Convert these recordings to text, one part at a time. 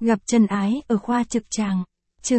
Gặp chân ái ở khoa trực tràng. Chương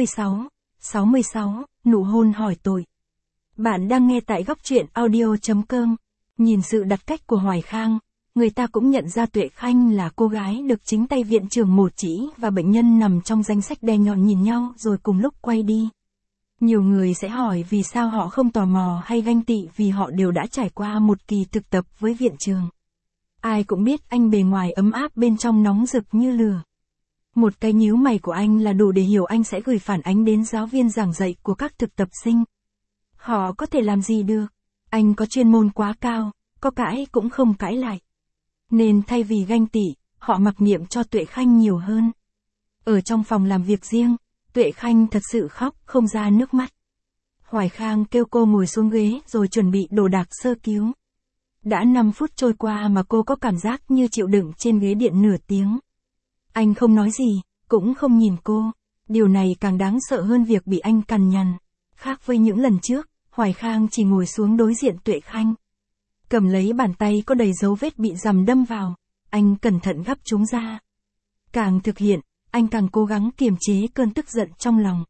66, nụ hôn hỏi tội. Bạn đang nghe tại góc truyện audio.com. Nhìn sự đặt cách của Hoài Khang, người ta cũng nhận ra Tuệ Khanh là cô gái được chính tay viện trưởng mổ chỉ và bệnh nhân nằm trong danh sách đe nhọn nhìn nhau rồi cùng lúc quay đi. Nhiều người sẽ hỏi vì sao họ không tò mò hay ganh tị vì họ đều đã trải qua một kỳ thực tập với viện trưởng. Ai cũng biết anh bề ngoài ấm áp bên trong nóng rực như lửa. Một cái nhíu mày của anh là đủ để hiểu anh sẽ gửi phản ánh đến giáo viên giảng dạy của các thực tập sinh. Họ có thể làm gì được? Anh có chuyên môn quá cao, có cãi cũng không cãi lại. Nên thay vì ganh tị, họ mặc niệm cho Tuệ Khanh nhiều hơn. Ở trong phòng làm việc riêng, Tuệ Khanh thật sự khóc không ra nước mắt. Hoài Khang kêu cô ngồi xuống ghế rồi chuẩn bị đồ đạc sơ cứu. Đã 5 phút trôi qua mà cô có cảm giác như chịu đựng trên ghế điện nửa tiếng. Anh không nói gì, cũng không nhìn cô. Điều này càng đáng sợ hơn việc bị anh cằn nhằn. Khác với những lần trước, Hoài Khang chỉ ngồi xuống đối diện Tuệ Khanh. Cầm lấy bàn tay có đầy dấu vết bị dằm đâm vào. Anh cẩn thận gắp chúng ra. Càng thực hiện, anh càng cố gắng kiềm chế cơn tức giận trong lòng.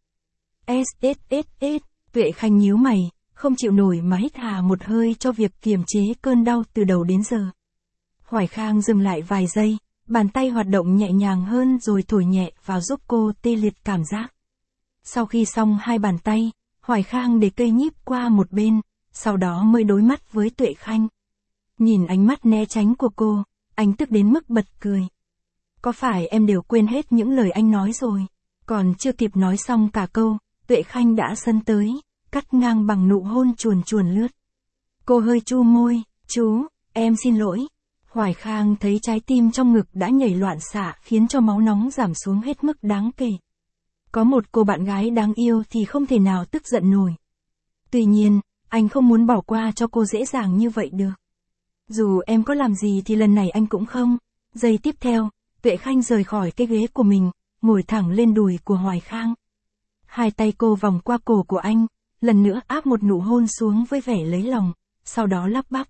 Tuệ Khanh nhíu mày, không chịu nổi mà hít hà một hơi cho việc kiềm chế cơn đau từ đầu đến giờ. Hoài Khang dừng lại vài giây, bàn tay hoạt động nhẹ nhàng hơn rồi thổi nhẹ vào giúp cô tê liệt cảm giác. Sau khi xong hai bàn tay, Hoài Khang để cây nhíp qua một bên, sau đó mới đối mắt với Tuệ Khanh. Nhìn ánh mắt né tránh của cô, anh tức đến mức bật cười. Có phải em đều quên hết những lời anh nói rồi? Còn chưa kịp nói xong cả câu, Tuệ Khanh đã xân tới, cắt ngang bằng nụ hôn chuồn chuồn lướt. Cô hơi chu môi, chú, em xin lỗi. Hoài Khang thấy trái tim trong ngực đã nhảy loạn xạ khiến cho máu nóng giảm xuống hết mức đáng kể. Có một cô bạn gái đáng yêu thì không thể nào tức giận nổi. Tuy nhiên, anh không muốn bỏ qua cho cô dễ dàng như vậy được. Dù em có làm gì thì lần này anh cũng không. Giây tiếp theo, Tuệ Khanh rời khỏi cái ghế của mình, ngồi thẳng lên đùi của Hoài Khang. Hai tay cô vòng qua cổ của anh, lần nữa áp một nụ hôn xuống với vẻ lấy lòng, sau đó lắp bắp.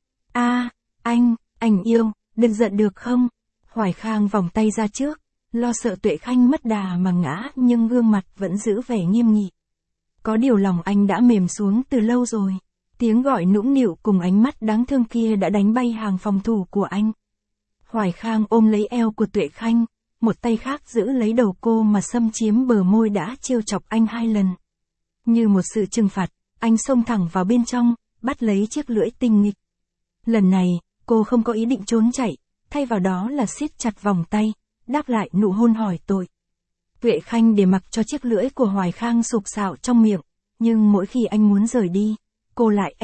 Anh yêu, đừng giận được không? Hoài Khang vòng tay ra trước, lo sợ Tuệ Khanh mất đà mà ngã nhưng gương mặt vẫn giữ vẻ nghiêm nghị. Có điều lòng anh đã mềm xuống từ lâu rồi. Tiếng gọi nũng nịu cùng ánh mắt đáng thương kia đã đánh bay hàng phòng thủ của anh. Hoài Khang ôm lấy eo của Tuệ Khanh, một tay khác giữ lấy đầu cô mà xâm chiếm bờ môi đã trêu chọc anh 2 lần. Như một sự trừng phạt, anh xông thẳng vào bên trong, bắt lấy chiếc lưỡi tinh nghịch. Lần này, cô không có ý định trốn chạy, thay vào đó là siết chặt vòng tay, đáp lại nụ hôn hỏi tội. Tuệ Khanh để mặc cho chiếc lưỡi của Hoài Khang sục sạo trong miệng, nhưng mỗi khi anh muốn rời đi, cô lại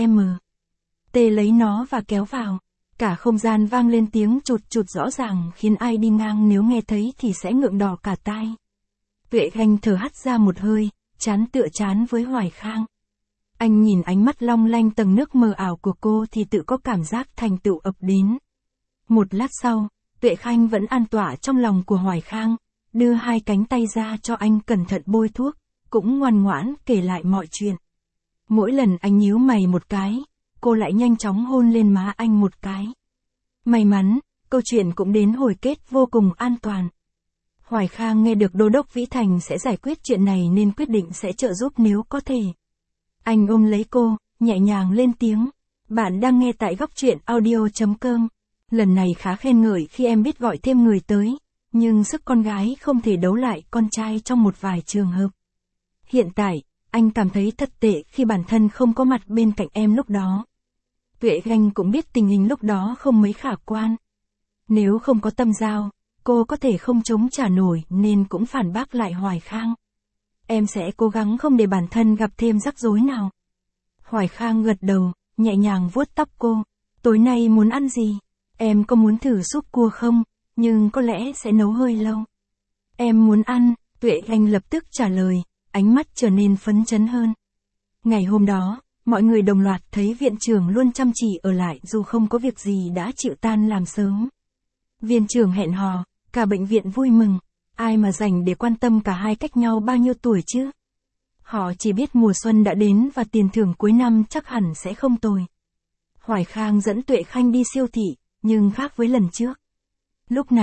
tê lấy nó và kéo vào. Cả không gian vang lên tiếng chụt chụt rõ ràng khiến ai đi ngang nếu nghe thấy thì sẽ ngượng đỏ cả tai. Tuệ Khanh thở hắt ra một hơi, chán tựa chán với Hoài Khang. Anh nhìn ánh mắt long lanh tầng nước mờ ảo của cô thì tự có cảm giác thành tựu ập đến. Một lát sau, Tuệ Khanh vẫn an tọa trong lòng của Hoài Khang, đưa hai cánh tay ra cho anh cẩn thận bôi thuốc, cũng ngoan ngoãn kể lại mọi chuyện. Mỗi lần anh nhíu mày một cái, cô lại nhanh chóng hôn lên má anh một cái. May mắn, câu chuyện cũng đến hồi kết vô cùng an toàn. Hoài Khang nghe được Đô đốc Vĩ Thành sẽ giải quyết chuyện này nên quyết định sẽ trợ giúp nếu có thể. Anh ôm lấy cô, nhẹ nhàng lên tiếng. Bạn đang nghe tại góc truyện audio.com. Lần này khá khen ngợi khi em biết gọi thêm người tới, nhưng sức con gái không thể đấu lại con trai trong một vài trường hợp. Hiện tại, anh cảm thấy thật tệ khi bản thân không có mặt bên cạnh em lúc đó. Tuệ Khanh cũng biết tình hình lúc đó không mấy khả quan. Nếu không có tâm giao, cô có thể không chống trả nổi nên cũng phản bác lại Hoài Khang. Em sẽ cố gắng không để bản thân gặp thêm rắc rối nào. Hoài Khang gật đầu, nhẹ nhàng vuốt tóc cô. Tối nay muốn ăn gì? Em có muốn thử súp cua không? Nhưng có lẽ sẽ nấu hơi lâu. Em muốn ăn, Tuệ Khanh lập tức trả lời, ánh mắt trở nên phấn chấn hơn. Ngày hôm đó, mọi người đồng loạt thấy viện trưởng luôn chăm chỉ ở lại dù không có việc gì đã chịu tan làm sớm. Viện trưởng hẹn hò, cả bệnh viện vui mừng. Ai mà rảnh để quan tâm cả hai cách nhau bao nhiêu tuổi chứ? Họ chỉ biết mùa xuân đã đến và tiền thưởng cuối năm chắc hẳn sẽ không tồi. Hoài Khang dẫn Tuệ Khanh đi siêu thị, nhưng khác với lần trước. Lúc này,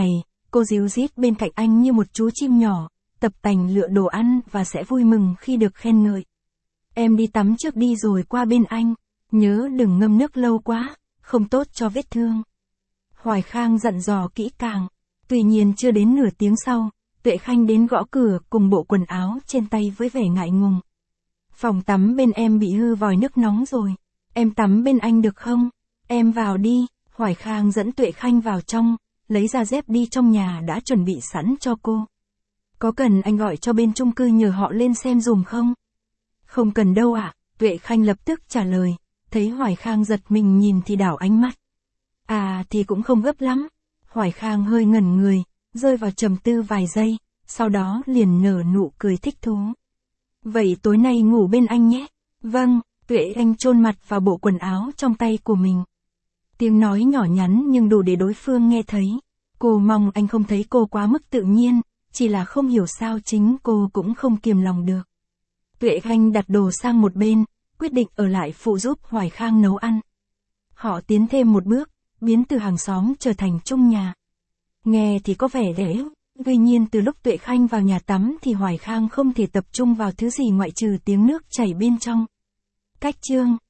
cô díu dít bên cạnh anh như một chú chim nhỏ, tập tành lựa đồ ăn và sẽ vui mừng khi được khen ngợi. Em đi tắm trước đi rồi qua bên anh, nhớ đừng ngâm nước lâu quá, không tốt cho vết thương. Hoài Khang dặn dò kỹ càng. Tuy nhiên chưa đến nửa tiếng sau, Tuệ Khanh đến gõ cửa cùng bộ quần áo trên tay với vẻ ngại ngùng. Phòng tắm bên em bị hư vòi nước nóng rồi, em tắm bên anh được không? Em vào đi. Hoài Khang dẫn Tuệ Khanh vào trong, lấy ra dép đi trong nhà đã chuẩn bị sẵn cho cô. Có cần anh gọi cho bên chung cư nhờ họ lên xem dùm không? Không cần đâu ạ, Tuệ Khanh lập tức trả lời, thấy Hoài Khang giật mình nhìn thì đảo ánh mắt. À thì cũng không gấp lắm. Hoài Khang hơi ngẩn người, rơi vào trầm tư vài giây, sau đó liền nở nụ cười thích thú. Vậy tối nay ngủ bên anh nhé. Vâng, Tuệ Khanh chôn mặt vào bộ quần áo trong tay của mình. Tiếng nói nhỏ nhắn nhưng đủ để đối phương nghe thấy. Cô mong anh không thấy cô quá mức tự nhiên, chỉ là không hiểu sao chính cô cũng không kiềm lòng được. Tuệ Khanh đặt đồ sang một bên, quyết định ở lại phụ giúp Hoài Khang nấu ăn. Họ tiến thêm một bước, biến từ hàng xóm trở thành chung nhà. Nghe thì có vẻ dễ, tuy nhiên từ lúc Tuệ Khanh vào nhà tắm thì Hoài Khang không thể tập trung vào thứ gì ngoại trừ tiếng nước chảy bên trong. Cách chương